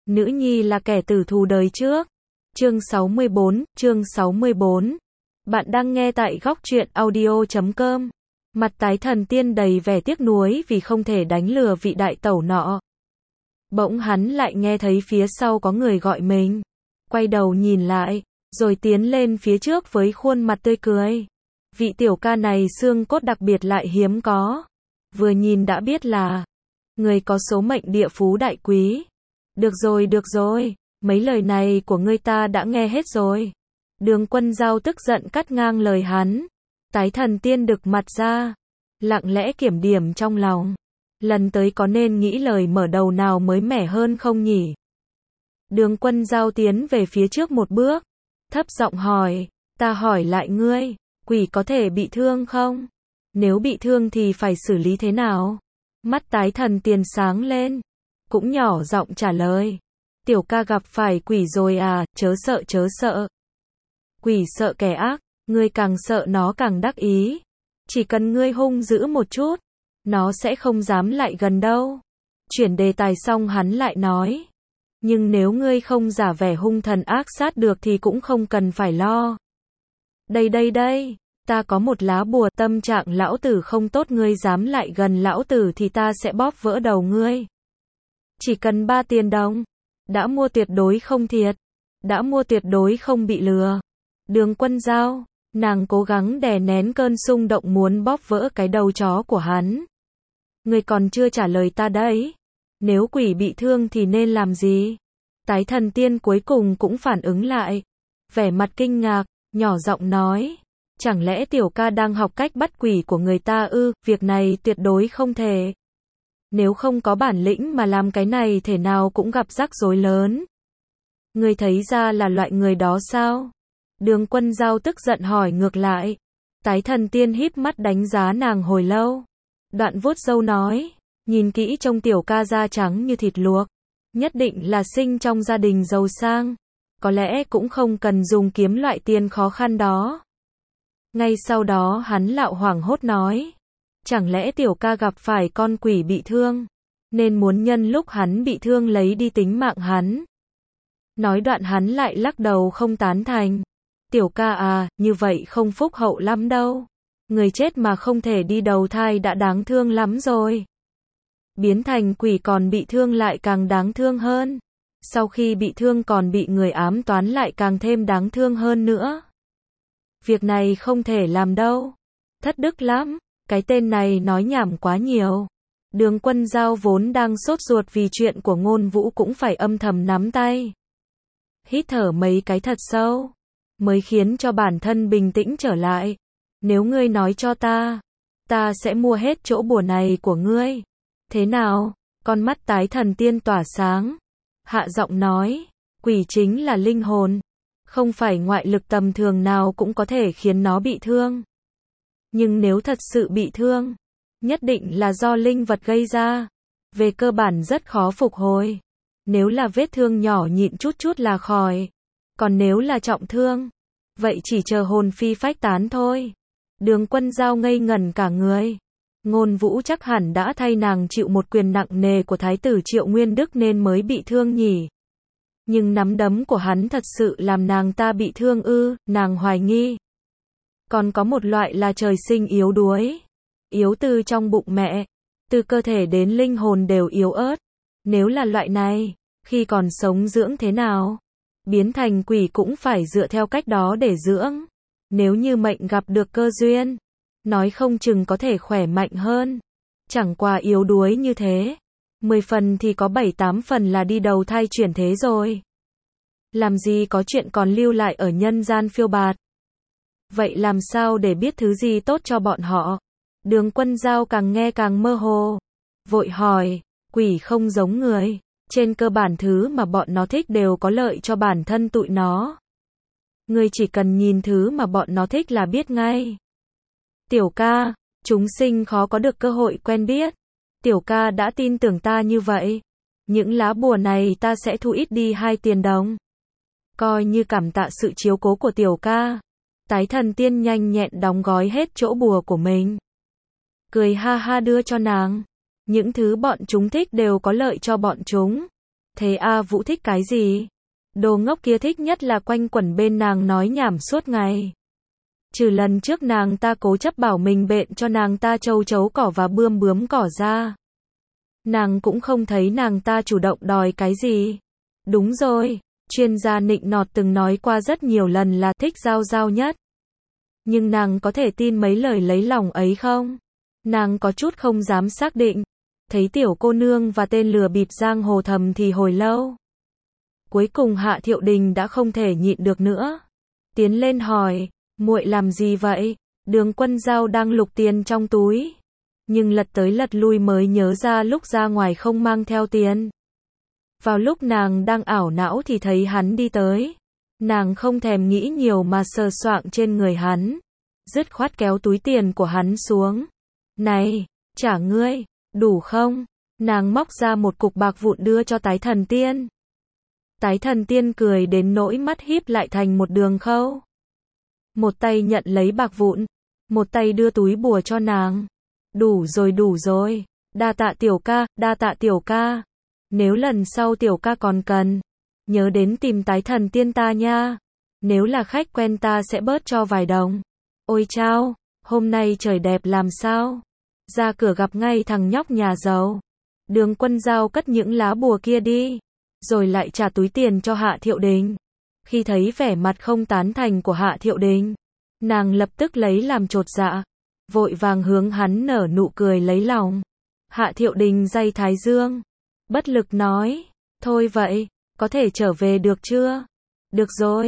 Nữ nhi là kẻ tử thù đời trước. Chương 64. Bạn đang nghe tại góc truyện audio.com. Mặt Tái Thần Tiên đầy vẻ tiếc nuối vì không thể đánh lừa vị đại tẩu nọ. Bỗng hắn lại nghe thấy phía sau có người gọi mình. Quay đầu nhìn lại, rồi tiến lên phía trước với khuôn mặt tươi cười. Vị tiểu ca này xương cốt đặc biệt lại hiếm có. Vừa nhìn đã biết là người có số mệnh địa phú đại quý. Được rồi, mấy lời này của ngươi ta đã nghe hết rồi. Đường Quân Dao tức giận cắt ngang lời hắn. Tái Thần Tiên đực mặt ra, lặng lẽ kiểm điểm trong lòng. Lần tới có nên nghĩ lời mở đầu nào mới mẻ hơn không nhỉ? Đường Quân Dao tiến về phía trước một bước, thấp giọng hỏi, ta hỏi lại ngươi, quỷ có thể bị thương không? Nếu bị thương thì phải xử lý thế nào? Mắt Tái Thần Tiên sáng lên, cũng nhỏ giọng trả lời, tiểu ca gặp phải quỷ rồi à, chớ sợ. Quỷ sợ kẻ ác, ngươi càng sợ nó càng đắc ý. Chỉ cần ngươi hung dữ một chút, nó sẽ không dám lại gần đâu. Chuyển đề tài xong hắn lại nói, nhưng nếu ngươi không giả vẻ hung thần ác sát được thì cũng không cần phải lo. Đây, ta có một lá bùa, tâm trạng lão tử không tốt ngươi dám lại gần lão tử thì ta sẽ bóp vỡ đầu ngươi. Chỉ cần 3 tiền đồng, đã mua tuyệt đối không thiệt, đã mua tuyệt đối không bị lừa. Đường Quân Dao, nàng cố gắng đè nén cơn xung động muốn bóp vỡ cái đầu chó của hắn. Ngươi còn chưa trả lời ta đấy. Nếu quỷ bị thương thì nên làm gì? Tái Thần Tiên cuối cùng cũng phản ứng lại, vẻ mặt kinh ngạc, nhỏ giọng nói, chẳng lẽ tiểu ca đang học cách bắt quỷ của người ta ư? Việc này tuyệt đối không thể. Nếu không có bản lĩnh mà làm cái này thể nào cũng gặp rắc rối lớn. Ngươi thấy ra là loại người đó sao? Đường Quân Dao tức giận hỏi ngược lại. Tái Thần Tiên híp mắt đánh giá nàng hồi lâu. Đoạn vuốt râu nói, nhìn kỹ trông tiểu ca da trắng như thịt luộc. Nhất định là sinh trong gia đình giàu sang. Có lẽ cũng không cần dùng kiếm loại tiền khó khăn đó. Ngay sau đó hắn lạo hoảng hốt nói, chẳng lẽ tiểu ca gặp phải con quỷ bị thương, nên muốn nhân lúc hắn bị thương lấy đi tính mạng hắn. Nói đoạn hắn lại lắc đầu không tán thành. Tiểu ca à, như vậy không phúc hậu lắm đâu. Người chết mà không thể đi đầu thai đã đáng thương lắm rồi. Biến thành quỷ còn bị thương lại càng đáng thương hơn. Sau khi bị thương còn bị người ám toán lại càng thêm đáng thương hơn nữa. Việc này không thể làm đâu. Thất đức lắm, cái tên này nói nhảm quá nhiều. Đường Quân Dao vốn đang sốt ruột vì chuyện của Ngôn Vũ cũng phải âm thầm nắm tay. Hít thở mấy cái thật sâu, mới khiến cho bản thân bình tĩnh trở lại. Nếu ngươi nói cho ta sẽ mua hết chỗ bùa này của ngươi. Thế nào? Con mắt Tái Thần Tiên tỏa sáng. Hạ giọng nói, quỷ chính là linh hồn. Không phải ngoại lực tầm thường nào cũng có thể khiến nó bị thương. Nhưng nếu thật sự bị thương, nhất định là do linh vật gây ra. Về cơ bản rất khó phục hồi. Nếu là vết thương nhỏ nhịn chút là khỏi. Còn nếu là trọng thương, vậy chỉ chờ hồn phi phách tán thôi. Đường Quân Dao ngây ngẩn cả người. Ngôn Vũ chắc hẳn đã thay nàng chịu một quyền nặng nề của Thái tử Triệu Nguyên Đức nên mới bị thương nhỉ. Nhưng nắm đấm của hắn thật sự làm nàng ta bị thương ư? Nàng hoài nghi. Còn có một loại là trời sinh yếu đuối. Yếu từ trong bụng mẹ. Từ cơ thể đến linh hồn đều yếu ớt. Nếu là loại này, khi còn sống dưỡng thế nào? Biến thành quỷ cũng phải dựa theo cách đó để dưỡng. Nếu như mệnh gặp được cơ duyên, nói không chừng có thể khỏe mạnh hơn. Chẳng qua yếu đuối như thế, 10 phần thì có 7-8 phần là đi đầu thai chuyển thế rồi. Làm gì có chuyện còn lưu lại ở nhân gian phiêu bạt. Vậy làm sao để biết thứ gì tốt cho bọn họ? Đường Quân Dao càng nghe càng mơ hồ. Vội hỏi, quỷ không giống người. Trên cơ bản thứ mà bọn nó thích đều có lợi cho bản thân tụi nó. Ngươi chỉ cần nhìn thứ mà bọn nó thích là biết ngay. Tiểu ca, chúng sinh khó có được cơ hội quen biết. Tiểu ca đã tin tưởng ta như vậy. Những lá bùa này ta sẽ thu ít đi 2 tiền đồng. Coi như cảm tạ sự chiếu cố của tiểu ca. Tái Thần Tiên nhanh nhẹn đóng gói hết chỗ bùa của mình. Cười ha ha đưa cho nàng. Những thứ bọn chúng thích đều có lợi cho bọn chúng. Thế A Vũ thích cái gì? Đồ ngốc kia thích nhất là quanh quẩn bên nàng nói nhảm suốt ngày. Trừ lần trước nàng ta cố chấp bảo mình bện cho nàng ta châu chấu cỏ và bươm bướm cỏ ra. Nàng cũng không thấy nàng ta chủ động đòi cái gì. Đúng rồi, chuyên gia nịnh nọt từng nói qua rất nhiều lần là thích Giao Giao nhất. Nhưng nàng có thể tin mấy lời lấy lòng ấy không? Nàng có chút không dám xác định. Thấy tiểu cô nương và tên lừa bịp giang hồ thầm thì hồi lâu. Cuối cùng Hạ Thiệu Đình đã không thể nhịn được nữa. Tiến lên hỏi, muội làm gì vậy? Đường Quân Giao đang lục tiền trong túi. Nhưng lật tới lật lui mới nhớ ra lúc ra ngoài không mang theo tiền. Vào lúc nàng đang ảo não thì thấy hắn đi tới. Nàng không thèm nghĩ nhiều mà sờ soạng trên người hắn. Dứt khoát kéo túi tiền của hắn xuống. Này, trả ngươi, đủ không? Nàng móc ra một cục bạc vụn đưa cho Tái Thần Tiên. Tái Thần Tiên cười đến nỗi mắt híp lại thành một đường khâu. Một tay nhận lấy bạc vụn, một tay đưa túi bùa cho nàng. Đủ rồi, đa tạ tiểu ca. Nếu lần sau tiểu ca còn cần, nhớ đến tìm Tái Thần Tiên ta nha. Nếu là khách quen ta sẽ bớt cho vài đồng. Ôi chao, hôm nay trời đẹp làm sao? Ra cửa gặp ngay thằng nhóc nhà giàu. Đường Quân Giao cất những lá bùa kia đi, rồi lại trả túi tiền cho Hạ Thiệu Đình. Khi thấy vẻ mặt không tán thành của Hạ Thiệu Đình, nàng lập tức lấy làm chột dạ, vội vàng hướng hắn nở nụ cười lấy lòng. Hạ Thiệu Đình day thái dương, bất lực nói, thôi vậy, có thể trở về được chưa? Được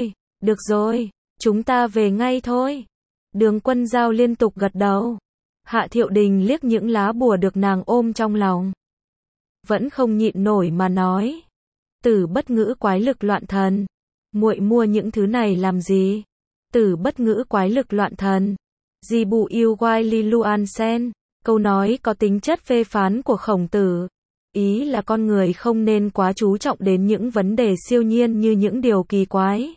rồi, chúng ta về ngay thôi. Đường Quân Giao liên tục gật đầu. Hạ Thiệu Đình liếc những lá bùa được nàng ôm trong lòng. Vẫn không nhịn nổi mà nói. Tử bất ngữ quái lực loạn thần. Muội mua những thứ này làm gì? Tử bất ngữ quái lực loạn thần. Di bù yêu quai li luan sen. Câu nói có tính chất phê phán của Khổng Tử. Ý là con người không nên quá chú trọng đến những vấn đề siêu nhiên như những điều kỳ quái.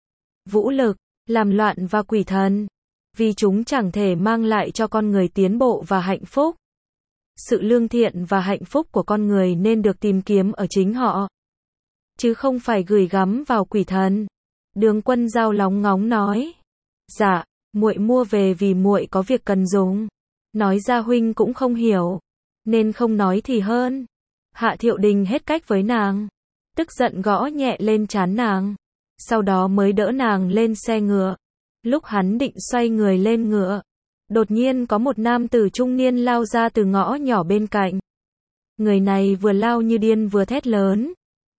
Vũ lực, làm loạn và quỷ thần. Vì chúng chẳng thể mang lại cho con người tiến bộ và hạnh phúc. Sự lương thiện và hạnh phúc của con người nên được tìm kiếm ở chính họ, chứ không phải gửi gắm vào quỷ thần. Đường Quân Giao lóng ngóng nói. Dạ, muội mua về vì muội có việc cần dùng. Nói ra huynh cũng không hiểu, nên không nói thì hơn. Hạ Thiệu Đình hết cách với nàng, tức giận gõ nhẹ lên trán nàng, sau đó mới đỡ nàng lên xe ngựa. Lúc hắn định xoay người lên ngựa, đột nhiên có một nam tử trung niên lao ra từ ngõ nhỏ bên cạnh. Người này vừa lao như điên vừa thét lớn.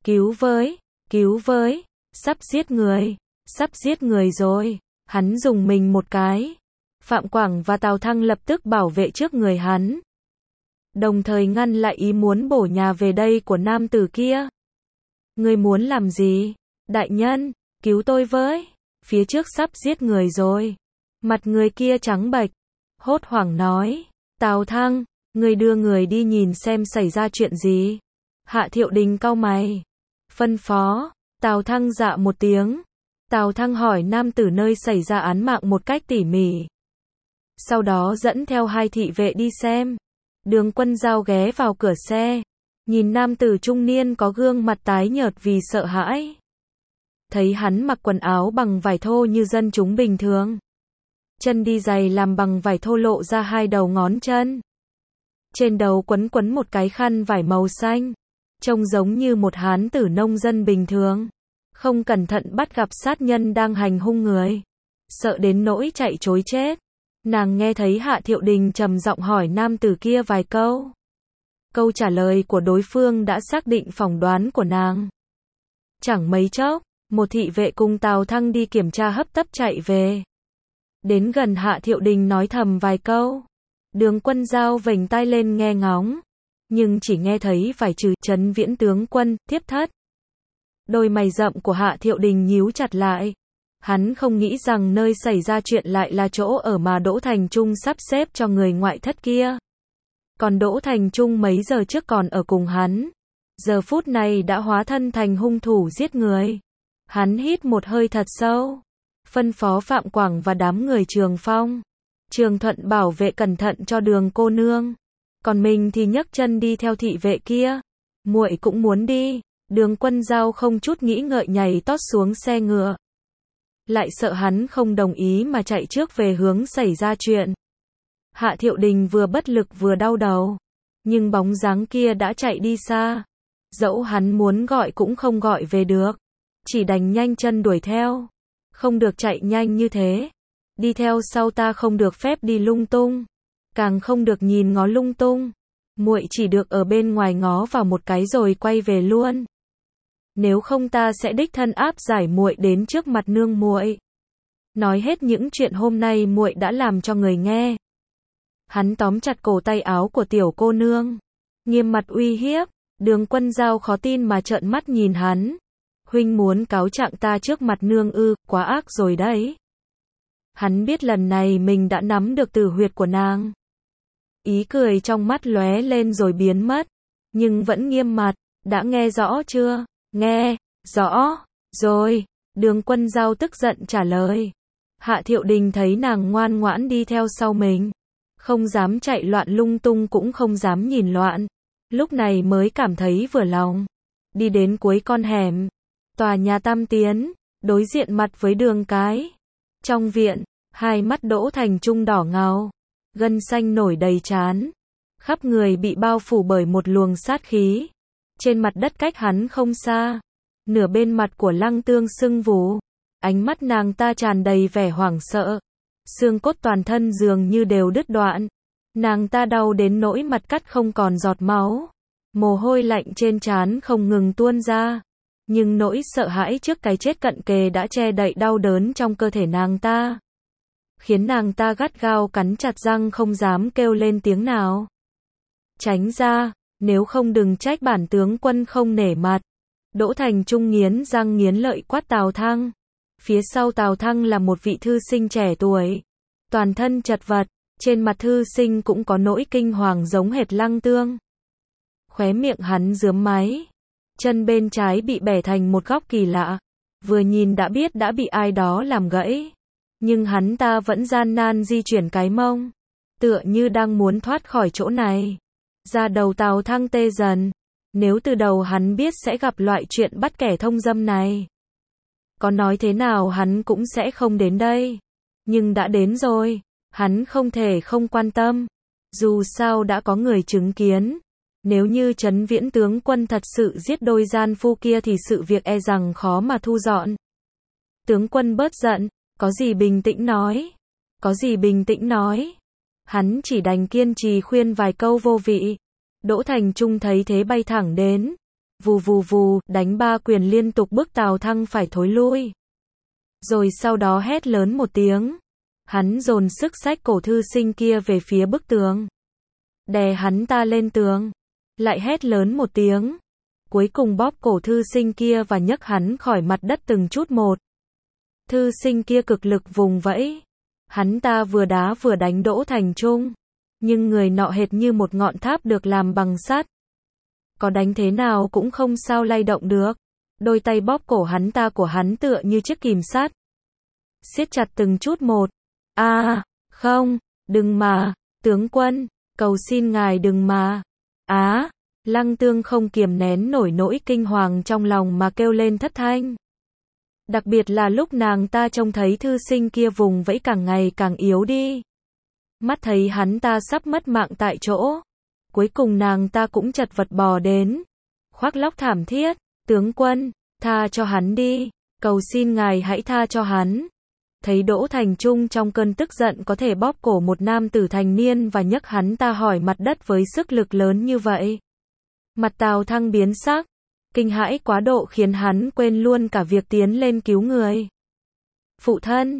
Cứu với, sắp giết người rồi. Hắn dùng mình một cái. Phạm Quảng và Tào Thăng lập tức bảo vệ trước người hắn, đồng thời ngăn lại ý muốn bổ nhà về đây của nam tử kia. Ngươi muốn làm gì? Đại nhân, cứu tôi với. Phía trước sắp giết người rồi. Mặt người kia trắng bệch, hốt hoảng nói. Tào Thăng, ngươi đưa người đi nhìn xem xảy ra chuyện gì. Hạ Thiệu Đình cau mày, phân phó. Tào Thăng dạ một tiếng. Tào Thăng hỏi nam tử nơi xảy ra án mạng một cách tỉ mỉ. Sau đó dẫn theo hai thị vệ đi xem. Đường Quân Giao ghé vào cửa xe, nhìn nam tử trung niên có gương mặt tái nhợt vì sợ hãi. Thấy hắn mặc quần áo bằng vải thô như dân chúng bình thường. Chân đi giày làm bằng vải thô lộ ra hai đầu ngón chân. Trên đầu quấn một cái khăn vải màu xanh. Trông giống như một hán tử nông dân bình thường. Không cẩn thận bắt gặp sát nhân đang hành hung người. Sợ đến nỗi chạy trối chết. Nàng nghe thấy Hạ Thiệu Đình trầm giọng hỏi nam tử kia vài câu. Câu trả lời của đối phương đã xác định phỏng đoán của nàng. Chẳng mấy chốc, một thị vệ cùng Tào Thăng đi kiểm tra hấp tấp chạy về. Đến gần Hạ Thiệu Đình nói thầm vài câu. Đường Quân Giao vểnh tai lên nghe ngóng, nhưng chỉ nghe thấy vài chữ Trấn Viễn tướng quân, thiếp thất. Đôi mày rậm của Hạ Thiệu Đình nhíu chặt lại. Hắn không nghĩ rằng nơi xảy ra chuyện lại là chỗ ở mà Đỗ Thành Trung sắp xếp cho người ngoại thất kia. Còn Đỗ Thành Trung mấy giờ trước còn ở cùng hắn, giờ phút này đã hóa thân thành hung thủ giết người. Hắn hít một hơi thật sâu, phân phó Phạm Quảng và đám người Trường Phong, Trường Thuận bảo vệ cẩn thận cho Đường cô nương. Còn mình thì nhấc chân đi theo thị vệ kia. Muội cũng muốn đi. Đường Quân Giao không chút nghĩ ngợi nhảy tót xuống xe ngựa. Lại sợ hắn không đồng ý mà chạy trước về hướng xảy ra chuyện. Hạ Thiệu Đình vừa bất lực vừa đau đầu. Nhưng bóng dáng kia đã chạy đi xa. Dẫu hắn muốn gọi cũng không gọi về được. Chỉ đành nhanh chân đuổi theo. Không được chạy nhanh như thế. Đi theo sau ta không được phép đi lung tung. Càng không được nhìn ngó lung tung. Muội chỉ được ở bên ngoài ngó vào một cái rồi quay về luôn. Nếu không ta sẽ đích thân áp giải muội đến trước mặt nương muội. Nói hết những chuyện hôm nay muội đã làm cho người nghe. Hắn tóm chặt cổ tay áo của tiểu cô nương, nghiêm mặt uy hiếp. Đường Quân Giao khó tin mà trợn mắt nhìn hắn. Huynh muốn cáo trạng ta trước mặt nương ư, quá ác rồi đấy. Hắn biết lần này mình đã nắm được tử huyệt của nàng. Ý cười trong mắt lóe lên rồi biến mất, nhưng vẫn nghiêm mặt. Đã nghe rõ chưa? Nghe rõ rồi. Đường Quân Giao tức giận trả lời. Hạ Thiệu Đình thấy nàng ngoan ngoãn đi theo sau mình, không dám chạy loạn lung tung cũng không dám nhìn loạn. Lúc này mới cảm thấy vừa lòng. Đi đến cuối con hẻm, tòa nhà Tam Tiến, đối diện mặt với đường cái. Trong viện, hai mắt Đỗ Thành Trung đỏ ngầu, gân xanh nổi đầy trán, khắp người bị bao phủ bởi một luồng sát khí. Trên mặt đất cách hắn không xa, nửa bên mặt của Lăng Tương sưng vù, ánh mắt nàng ta tràn đầy vẻ hoảng sợ, xương cốt toàn thân dường như đều đứt đoạn. Nàng ta đau đến nỗi mặt cắt không còn giọt máu, mồ hôi lạnh trên trán không ngừng tuôn ra. Nhưng nỗi sợ hãi trước cái chết cận kề đã che đậy đau đớn trong cơ thể nàng ta, khiến nàng ta gắt gao cắn chặt răng không dám kêu lên tiếng nào. Tránh ra, nếu không đừng trách bản tướng quân không nể mặt. Đỗ Thành Trung nghiến răng nghiến lợi quát Tào Thăng. Phía sau Tào Thăng là một vị thư sinh trẻ tuổi, toàn thân chật vật, trên mặt thư sinh cũng có nỗi kinh hoàng giống hệt Lăng Tương. Khóe miệng hắn rướm máy, chân bên trái bị bẻ thành một góc kỳ lạ, vừa nhìn đã biết đã bị ai đó làm gãy. Nhưng hắn ta vẫn gian nan di chuyển cái mông, tựa như đang muốn thoát khỏi chỗ này. Da đầu Tào Thăng tê dần, nếu từ đầu hắn biết sẽ gặp loại chuyện bắt kẻ thông dâm này, có nói thế nào hắn cũng sẽ không đến đây. Nhưng đã đến rồi, hắn không thể không quan tâm. Dù sao đã có người chứng kiến. Nếu như Trấn Viễn tướng quân thật sự giết đôi gian phu kia thì sự việc e rằng khó mà thu dọn. Tướng quân bớt giận, có gì bình tĩnh nói. Có gì bình tĩnh nói. Hắn chỉ đành kiên trì khuyên vài câu vô vị. Đỗ Thành Trung thấy thế bay thẳng đến. Vù vù vù, đánh ba quyền liên tục bức Tào Thăng phải thối lui. Rồi sau đó hét lớn một tiếng. Hắn dồn sức xách cổ thư sinh kia về phía bức tường, đè hắn ta lên tường. Lại hét lớn một tiếng. Cuối cùng bóp cổ thư sinh kia và nhấc hắn khỏi mặt đất từng chút một. Thư sinh kia cực lực vùng vẫy. Hắn ta vừa đá vừa đánh Đỗ Thành Trung. Nhưng người nọ hệt như một ngọn tháp được làm bằng sắt. Có đánh thế nào cũng không sao lay động được. Đôi tay bóp cổ hắn ta của hắn tựa như chiếc kìm sắt, siết chặt từng chút một. Không, đừng mà, tướng quân, cầu xin ngài đừng mà. Lăng Tương không kiềm nén nổi nỗi kinh hoàng trong lòng mà kêu lên thất thanh. Đặc biệt là lúc nàng ta trông thấy thư sinh kia vùng vẫy càng ngày càng yếu đi. Mắt thấy hắn ta sắp mất mạng tại chỗ. Cuối cùng nàng ta cũng chật vật bò đến, khoác lóc thảm thiết. Tướng quân, tha cho hắn đi, cầu xin ngài hãy tha cho hắn. Thấy Đỗ Thành Trung trong cơn tức giận có thể bóp cổ một nam tử thành niên và nhấc hắn ta khỏi mặt đất với sức lực lớn như vậy, mặt Tào Thăng biến sắc, kinh hãi quá độ khiến hắn quên luôn cả việc tiến lên cứu người. Phụ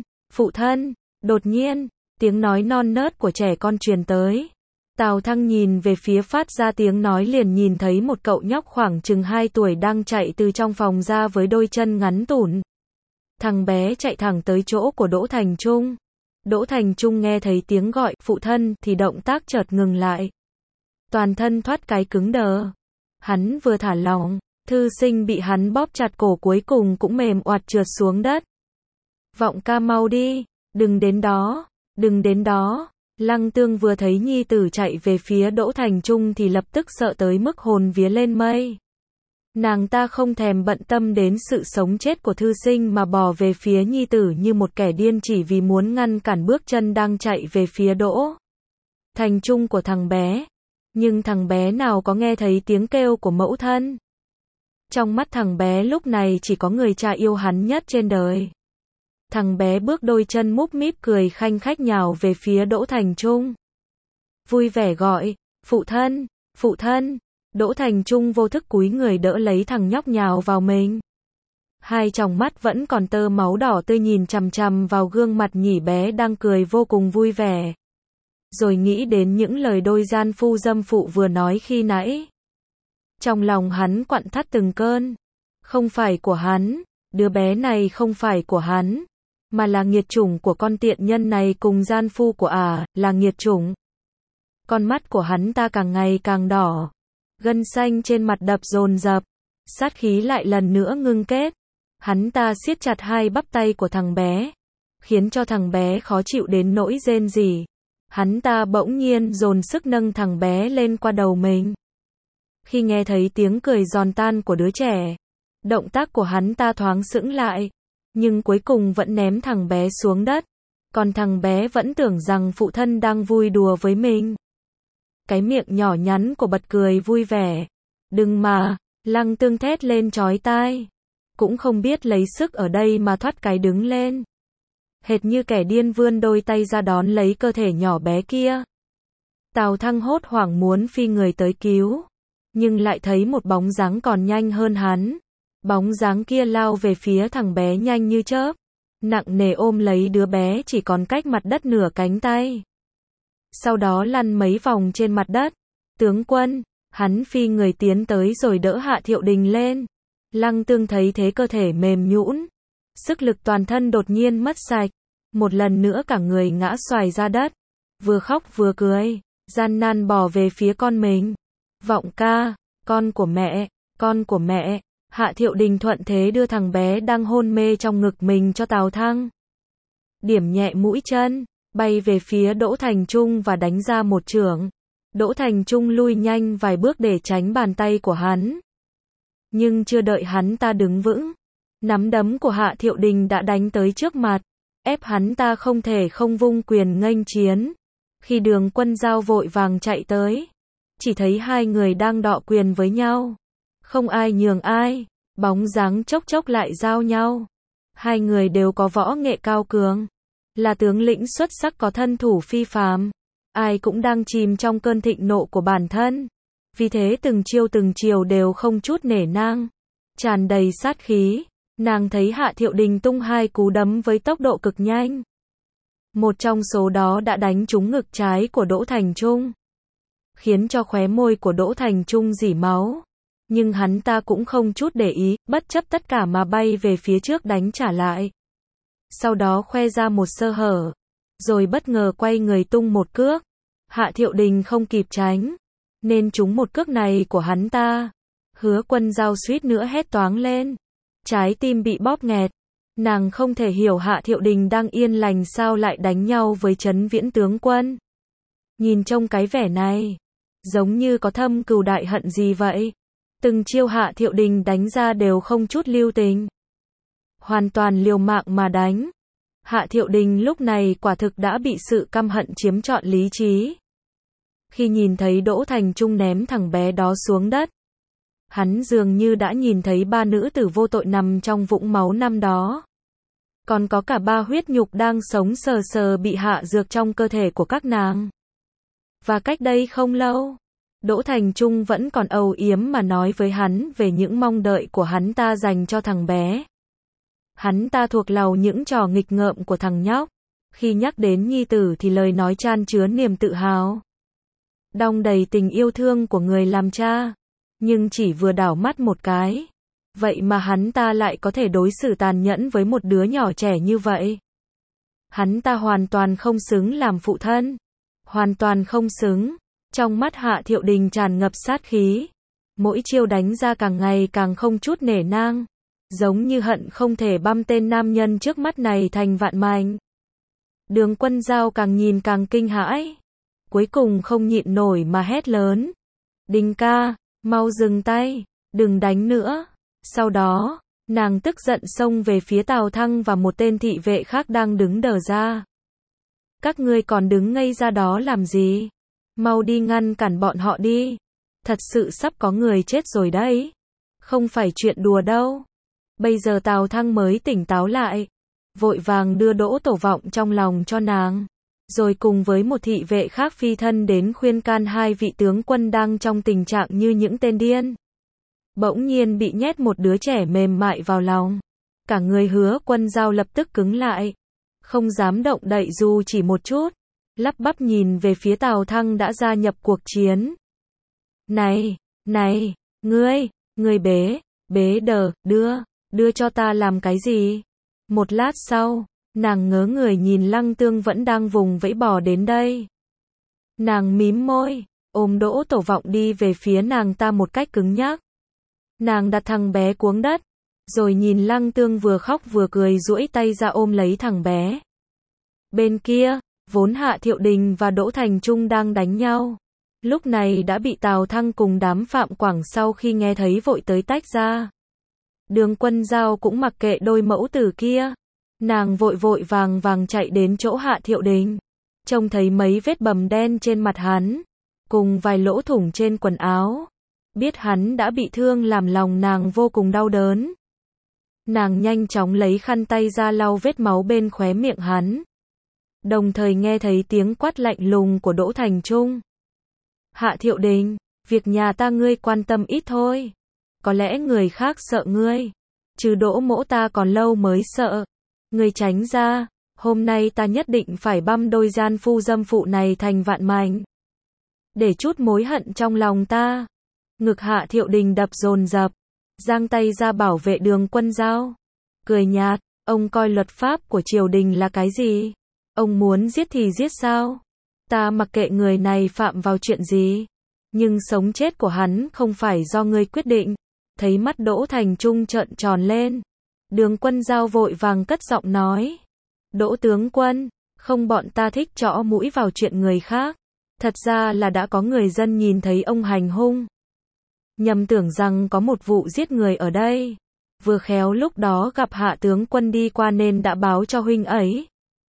thân, đột nhiên, tiếng nói non nớt của trẻ con truyền tới. Tào Thăng nhìn về phía phát ra tiếng nói liền nhìn thấy một cậu nhóc khoảng chừng 2 tuổi đang chạy từ trong phòng ra với đôi chân ngắn tủn. Thằng bé chạy thẳng tới chỗ của Đỗ Thành Trung. Đỗ Thành Trung nghe thấy tiếng gọi phụ thân thì động tác chợt ngừng lại. Toàn thân thoát cái cứng đờ. Hắn vừa thả lỏng, thư sinh bị hắn bóp chặt cổ cuối cùng cũng mềm oạt trượt xuống đất. Vọng ca mau đi, đừng đến đó, đừng đến đó. Lăng Tương vừa thấy nhi tử chạy về phía Đỗ Thành Trung thì lập tức sợ tới mức hồn vía lên mây. Nàng ta không thèm bận tâm đến sự sống chết của thư sinh mà bò về phía nhi tử như một kẻ điên chỉ vì muốn ngăn cản bước chân đang chạy về phía Đỗ Thành Trung của thằng bé. Nhưng thằng bé nào có nghe thấy tiếng kêu của mẫu thân. Trong mắt thằng bé lúc này chỉ có người cha yêu hắn nhất trên đời. Thằng bé bước đôi chân múp míp cười khanh khách nhào về phía Đỗ Thành Trung. Vui vẻ gọi, phụ thân, phụ thân. Đỗ Thành Trung vô thức cúi người đỡ lấy thằng nhóc nhào vào mình. Hai tròng mắt vẫn còn tơ máu đỏ tươi nhìn chằm chằm vào gương mặt nhỉ bé đang cười vô cùng vui vẻ. Rồi nghĩ đến những lời đôi gian phu dâm phụ vừa nói khi nãy. Trong lòng hắn quặn thắt từng cơn. Không phải của hắn, đứa bé này không phải của hắn, mà là nghiệt chủng của con tiện nhân này cùng gian phu của là nghiệt chủng. Con mắt của hắn ta càng ngày càng đỏ. Gân xanh trên mặt đập dồn dập, sát khí lại lần nữa ngưng kết. Hắn ta siết chặt hai bắp tay của thằng bé, khiến cho thằng bé khó chịu đến nỗi rên rỉ. Hắn ta bỗng nhiên dồn sức nâng thằng bé lên qua đầu mình. Khi nghe thấy tiếng cười giòn tan của đứa trẻ, động tác của hắn ta thoáng sững lại, nhưng cuối cùng vẫn ném thằng bé xuống đất. Còn thằng bé vẫn tưởng rằng phụ thân đang vui đùa với mình. Cái miệng nhỏ nhắn của bật cười vui vẻ. Đừng mà, Lăng Tương thét lên chói tai. Cũng không biết lấy sức ở đây mà thoát cái đứng lên. Hệt như kẻ điên vươn đôi tay ra đón lấy cơ thể nhỏ bé kia. Tào Thăng hốt hoảng muốn phi người tới cứu. Nhưng lại thấy một bóng dáng còn nhanh hơn hắn. Bóng dáng kia lao về phía thằng bé nhanh như chớp. Nặng nề ôm lấy đứa bé chỉ còn cách mặt đất nửa cánh tay. Sau đó lăn mấy vòng trên mặt đất. Tướng quân, hắn phi người tiến tới rồi đỡ Hạ Thiệu Đình lên. Lăng Tương thấy thế cơ thể mềm nhũn, sức lực toàn thân đột nhiên mất sạch. Một lần nữa cả người ngã xoài ra đất. Vừa khóc vừa cười, gian nan bò về phía con mình. Vọng ca, con của mẹ, con của mẹ. Hạ Thiệu Đình thuận thế đưa thằng bé đang hôn mê trong ngực mình cho Tào Thăng. Điểm nhẹ mũi chân, bay về phía Đỗ Thành Trung và đánh ra một chưởng. Đỗ Thành Trung lui nhanh vài bước để tránh bàn tay của hắn. Nhưng chưa đợi hắn ta đứng vững, nắm đấm của Hạ Thiệu Đình đã đánh tới trước mặt, ép hắn ta không thể không vung quyền nghênh chiến. Khi Đường Quân Giao vội vàng chạy tới, chỉ thấy hai người đang đọ quyền với nhau. Không ai nhường ai, bóng dáng chốc chốc lại giao nhau. Hai người đều có võ nghệ cao cường, là tướng lĩnh xuất sắc có thân thủ phi phàm. Ai cũng đang chìm trong cơn thịnh nộ của bản thân. Vì thế từng chiêu đều không chút nể nang, tràn đầy sát khí. Nàng thấy Hạ Thiệu Đình tung hai cú đấm với tốc độ cực nhanh. Một trong số đó đã đánh trúng ngực trái của Đỗ Thành Trung, khiến cho khóe môi của Đỗ Thành Trung rỉ máu. Nhưng hắn ta cũng không chút để ý, bất chấp tất cả mà bay về phía trước đánh trả lại. Sau đó khoe ra một sơ hở, rồi bất ngờ quay người tung một cước. Hạ Thiệu Đình không kịp tránh, nên trúng một cước này của hắn ta. Hứa Quân Giao suýt nữa hét toáng lên. Trái tim bị bóp nghẹt. Nàng không thể hiểu Hạ Thiệu Đình đang yên lành sao lại đánh nhau với Trấn Viễn tướng quân. Nhìn trông cái vẻ này, giống như có thâm cừu đại hận gì vậy. Từng chiêu Hạ Thiệu Đình đánh ra đều không chút lưu tình, hoàn toàn liều mạng mà đánh. Hạ Thiệu Đình lúc này quả thực đã bị sự căm hận chiếm trọn lý trí. Khi nhìn thấy Đỗ Thành Trung ném thằng bé đó xuống đất, hắn dường như đã nhìn thấy ba nữ tử vô tội nằm trong vũng máu năm đó. Còn có cả ba huyết nhục đang sống sờ sờ bị hạ dược trong cơ thể của các nàng. Và cách đây không lâu, Đỗ Thành Trung vẫn còn âu yếm mà nói với hắn về những mong đợi của hắn ta dành cho thằng bé. Hắn ta thuộc lòng những trò nghịch ngợm của thằng nhóc. Khi nhắc đến nhi tử thì lời nói chan chứa niềm tự hào, đong đầy tình yêu thương của người làm cha. Nhưng chỉ vừa đảo mắt một cái, vậy mà hắn ta lại có thể đối xử tàn nhẫn với một đứa nhỏ trẻ như vậy. Hắn ta hoàn toàn không xứng làm phụ thân. Hoàn toàn không xứng. Trong mắt Hạ Thiệu Đình tràn ngập sát khí. Mỗi chiêu đánh ra càng ngày càng không chút nể nang. Giống như hận không thể băm tên nam nhân trước mắt này thành vạn mảnh. Đường Quân Giao càng nhìn càng kinh hãi. Cuối cùng không nhịn nổi mà hét lớn. Đình ca, mau dừng tay. đừng đánh nữa. Sau đó, nàng tức giận xông về phía Tào Thăng và một tên thị vệ khác đang đứng đờ ra. Các ngươi còn đứng ngây ra đó làm gì? Mau đi ngăn cản bọn họ đi. Thật sự sắp có người chết rồi đấy. Không phải chuyện đùa đâu. Bây giờ Tào Thăng mới tỉnh táo lại. Vội vàng đưa Đỗ Tổ Vọng trong lòng cho nàng. Rồi cùng với một thị vệ khác phi thân đến khuyên can hai vị tướng quân đang trong tình trạng như những tên điên. Bỗng nhiên bị nhét một đứa trẻ mềm mại vào lòng. Cả người Hứa Quân Dao lập tức cứng lại. Không dám động đậy dù chỉ một chút. Lắp bắp nhìn về phía Tào Thăng đã gia nhập cuộc chiến. Này, ngươi bế đờ, đưa cho ta làm cái gì? Một lát sau, nàng ngớ người nhìn Lăng Tương vẫn đang vùng vẫy bò đến đây. Nàng mím môi, ôm Đỗ Tổ Vọng đi về phía nàng ta một cách cứng nhắc. Nàng đặt thằng bé cuống đất, rồi nhìn Lăng Tương vừa khóc vừa cười duỗi tay ra ôm lấy thằng bé. Bên kia, vốn Hạ Thiệu Đình và Đỗ Thành Trung đang đánh nhau. Lúc này đã bị Tào Thăng cùng đám Phạm Quảng sau khi nghe thấy vội tới tách ra. Đường Quân Dao cũng mặc kệ đôi mẫu tử kia. Nàng vội vàng chạy đến chỗ Hạ Thiệu Đình. Trông thấy mấy vết bầm đen trên mặt hắn, cùng vài lỗ thủng trên quần áo. Biết hắn đã bị thương làm lòng nàng vô cùng đau đớn. Nàng nhanh chóng lấy khăn tay ra lau vết máu bên khóe miệng hắn. Đồng thời nghe thấy tiếng quát lạnh lùng của Đỗ Thành Trung. Hạ Thiệu Đình, việc nhà ta ngươi quan tâm ít thôi. Có lẽ người khác sợ ngươi, chứ Đỗ mỗ ta còn lâu mới sợ. Ngươi tránh ra, hôm nay ta nhất định phải băm đôi gian phu dâm phụ này thành vạn mảnh. Để chút mối hận trong lòng ta. Ngực Hạ Thiệu Đình đập dồn dập, giang tay ra bảo vệ Đường Quân Dao. Cười nhạt, ông coi luật pháp của triều đình là cái gì? Ông muốn giết thì giết sao? Ta mặc kệ người này phạm vào chuyện gì. Nhưng sống chết của hắn không phải do ngươi quyết định. Thấy mắt Đỗ Thành Trung trợn tròn lên. Đường Quân Dao vội vàng cất giọng nói. Đỗ tướng quân, không bọn ta thích chõ mũi vào chuyện người khác. Thật ra là đã có người dân nhìn thấy ông hành hung. Nhầm tưởng rằng có một vụ giết người ở đây. Vừa khéo lúc đó gặp Hạ tướng quân đi qua nên đã báo cho huynh ấy.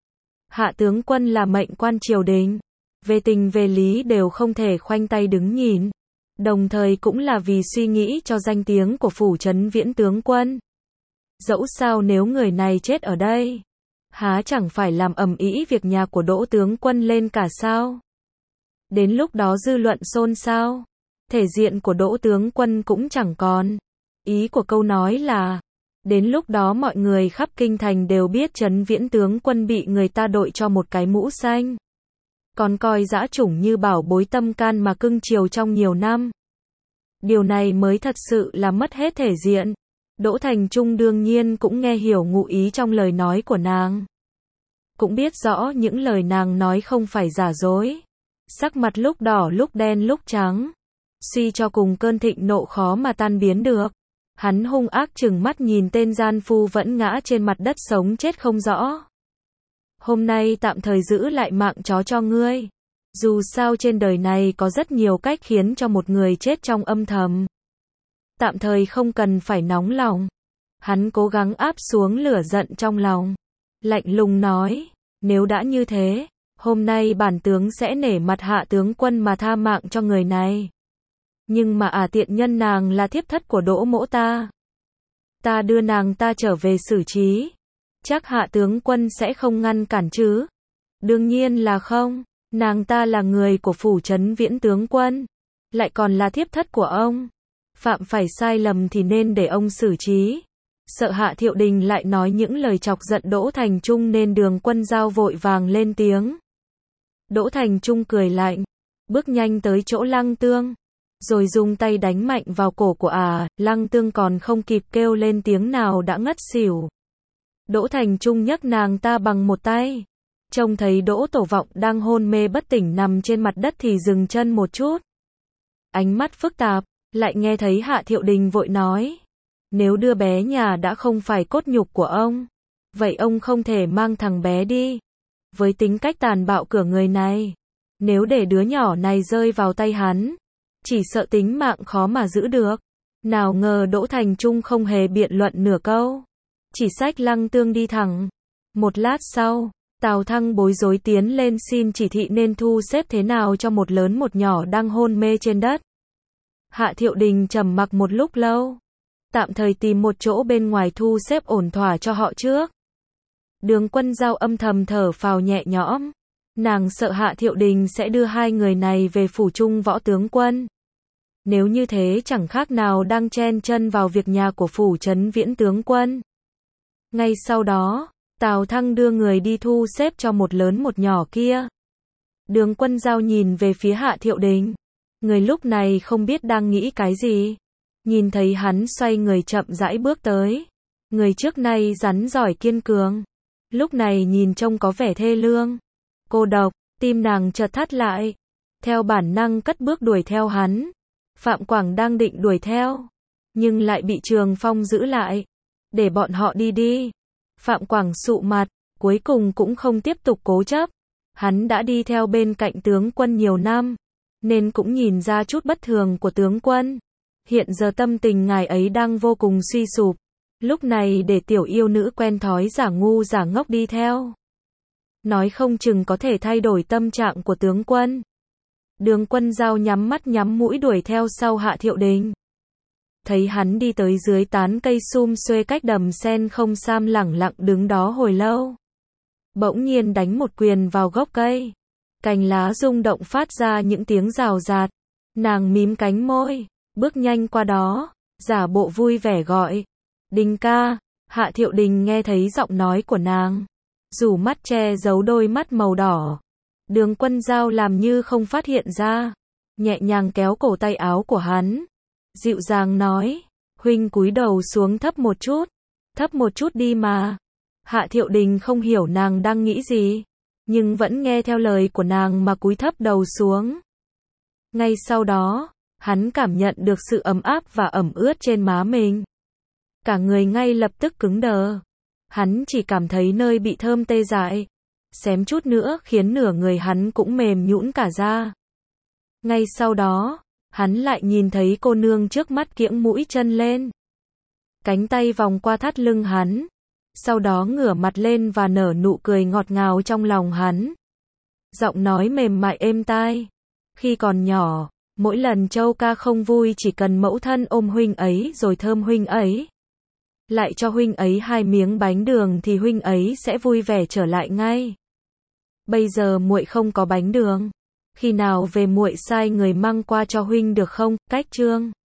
Hạ tướng quân là mệnh quan triều đình. Về tình về lý đều không thể khoanh tay đứng nhìn. Đồng thời cũng là vì suy nghĩ cho danh tiếng của phủ trấn Viễn tướng quân. Dẫu sao nếu người này chết ở đây, há chẳng phải làm ầm ĩ việc nhà của Đỗ tướng quân lên cả sao? Đến lúc đó dư luận xôn xao, thể diện của Đỗ tướng quân cũng chẳng còn. Ý của câu nói là, đến lúc đó mọi người khắp kinh thành đều biết trấn Viễn tướng quân bị người ta đội cho một cái mũ xanh. Còn coi dã chủng như bảo bối tâm can mà cưng chiều trong nhiều năm. Điều này mới thật sự là mất hết thể diện. Đỗ Thành Trung đương nhiên cũng nghe hiểu ngụ ý trong lời nói của nàng. Cũng biết rõ những lời nàng nói không phải giả dối. Sắc mặt lúc đỏ lúc đen lúc trắng. Suy cho cùng cơn thịnh nộ khó mà tan biến được. Hắn hung ác trừng mắt nhìn tên gian phu vẫn ngã trên mặt đất sống chết không rõ. Hôm nay tạm thời giữ lại mạng chó cho ngươi. Dù sao trên đời này có rất nhiều cách khiến cho một người chết trong âm thầm. Tạm thời không cần phải nóng lòng. Hắn cố gắng áp xuống lửa giận trong lòng. Lạnh lùng nói, nếu đã như thế, hôm nay bản tướng sẽ nể mặt Hạ tướng quân mà tha mạng cho người này. Nhưng mà tiện nhân nàng là thiếp thất của Đỗ mỗ ta. Ta đưa nàng ta trở về xử trí. Chắc Hạ tướng quân sẽ không ngăn cản chứ? Đương nhiên là không. Nàng ta là người của phủ trấn Viễn tướng quân, lại còn là thiếp thất của ông. Phạm phải sai lầm thì nên để ông xử trí. Sợ Hạ Thiệu Đình lại nói những lời chọc giận Đỗ Thành Trung nên Đường Quân Dao vội vàng lên tiếng. Đỗ Thành Trung cười lạnh, bước nhanh tới chỗ Lăng Tương, rồi dùng tay đánh mạnh vào cổ của Lăng Tương còn không kịp kêu lên tiếng nào đã ngất xỉu. Đỗ Thành Trung nhấc nàng ta bằng một tay. Trông thấy Đỗ Tổ Vọng đang hôn mê bất tỉnh nằm trên mặt đất thì dừng chân một chút. Ánh mắt phức tạp, lại nghe thấy Hạ Thiệu Đình vội nói. Nếu đưa bé nhà đã không phải cốt nhục của ông, vậy ông không thể mang thằng bé đi. Với tính cách tàn bạo của người này, nếu để đứa nhỏ này rơi vào tay hắn, chỉ sợ tính mạng khó mà giữ được. Nào ngờ Đỗ Thành Trung không hề biện luận nửa câu, chỉ xách Lăng Tương đi thẳng. Một lát sau, Tào Thăng bối rối tiến lên xin chỉ thị nên thu xếp thế nào cho một lớn một nhỏ đang hôn mê trên đất. Hạ Thiệu Đình trầm mặc một lúc lâu, tạm thời tìm một chỗ bên ngoài thu xếp ổn thỏa cho họ trước. Đường Quân Giao âm thầm thở phào nhẹ nhõm, nàng sợ Hạ Thiệu Đình sẽ đưa hai người này về phủ Trung Võ tướng quân. Nếu như thế chẳng khác nào đang chen chân vào việc nhà của phủ Trấn Viễn tướng quân. Ngay sau đó, Tào Thăng đưa người đi thu xếp cho một lớn một nhỏ kia. Đường Quân Giao nhìn về phía Hạ Thiệu Đình. Người lúc này không biết đang nghĩ cái gì. Nhìn thấy hắn xoay người chậm rãi bước tới. Người trước nay rắn giỏi kiên cường. Lúc này nhìn trông có vẻ thê lương, cô độc, tim nàng chợt thắt lại. Theo bản năng cất bước đuổi theo hắn. Phạm Quảng đang định đuổi theo, nhưng lại bị Trường Phong giữ lại. Để bọn họ đi đi. Phạm Quảng sụ mặt, cuối cùng cũng không tiếp tục cố chấp. Hắn đã đi theo bên cạnh tướng quân nhiều năm, nên cũng nhìn ra chút bất thường của tướng quân. Hiện giờ tâm tình ngài ấy đang vô cùng suy sụp. Lúc này để tiểu yêu nữ quen thói giả ngu giả ngốc đi theo, nói không chừng có thể thay đổi tâm trạng của tướng quân. Đường Quân Giao nhắm mắt nhắm mũi đuổi theo sau Hạ Thiệu Đình. Thấy hắn đi tới dưới tán cây sum xuê cách đầm sen không sam lẳng lặng đứng đó hồi lâu. Bỗng nhiên đánh một quyền vào gốc cây. Cành lá rung động phát ra những tiếng rào rạt. Nàng mím cánh môi, bước nhanh qua đó, giả bộ vui vẻ gọi. Đình ca. Hạ Thiệu Đình nghe thấy giọng nói của nàng, rủ mắt che giấu đôi mắt màu đỏ. Đường Quân Giao làm như không phát hiện ra, nhẹ nhàng kéo cổ tay áo của hắn, dịu dàng nói, huynh cúi đầu xuống thấp một chút đi mà. Hạ Thiệu Đình không hiểu nàng đang nghĩ gì, nhưng vẫn nghe theo lời của nàng mà cúi thấp đầu xuống. Ngay sau đó, hắn cảm nhận được sự ấm áp và ẩm ướt trên má mình. Cả người ngay lập tức cứng đờ. Hắn chỉ cảm thấy nơi bị thơm tê dại, xém chút nữa khiến nửa người hắn cũng mềm nhũn cả ra. Ngay sau đó, hắn lại nhìn thấy cô nương trước mắt kiễng mũi chân lên. Cánh tay vòng qua thắt lưng hắn, sau đó ngửa mặt lên và nở nụ cười ngọt ngào trong lòng hắn. Giọng nói mềm mại êm tai. Khi còn nhỏ, mỗi lần Châu ca không vui chỉ cần mẫu thân ôm huynh ấy rồi thơm huynh ấy, lại cho huynh ấy 2 miếng bánh đường thì huynh ấy sẽ vui vẻ trở lại ngay. Bây giờ muội không có bánh đường, khi nào về muội sai người mang qua cho huynh được không? Cách chương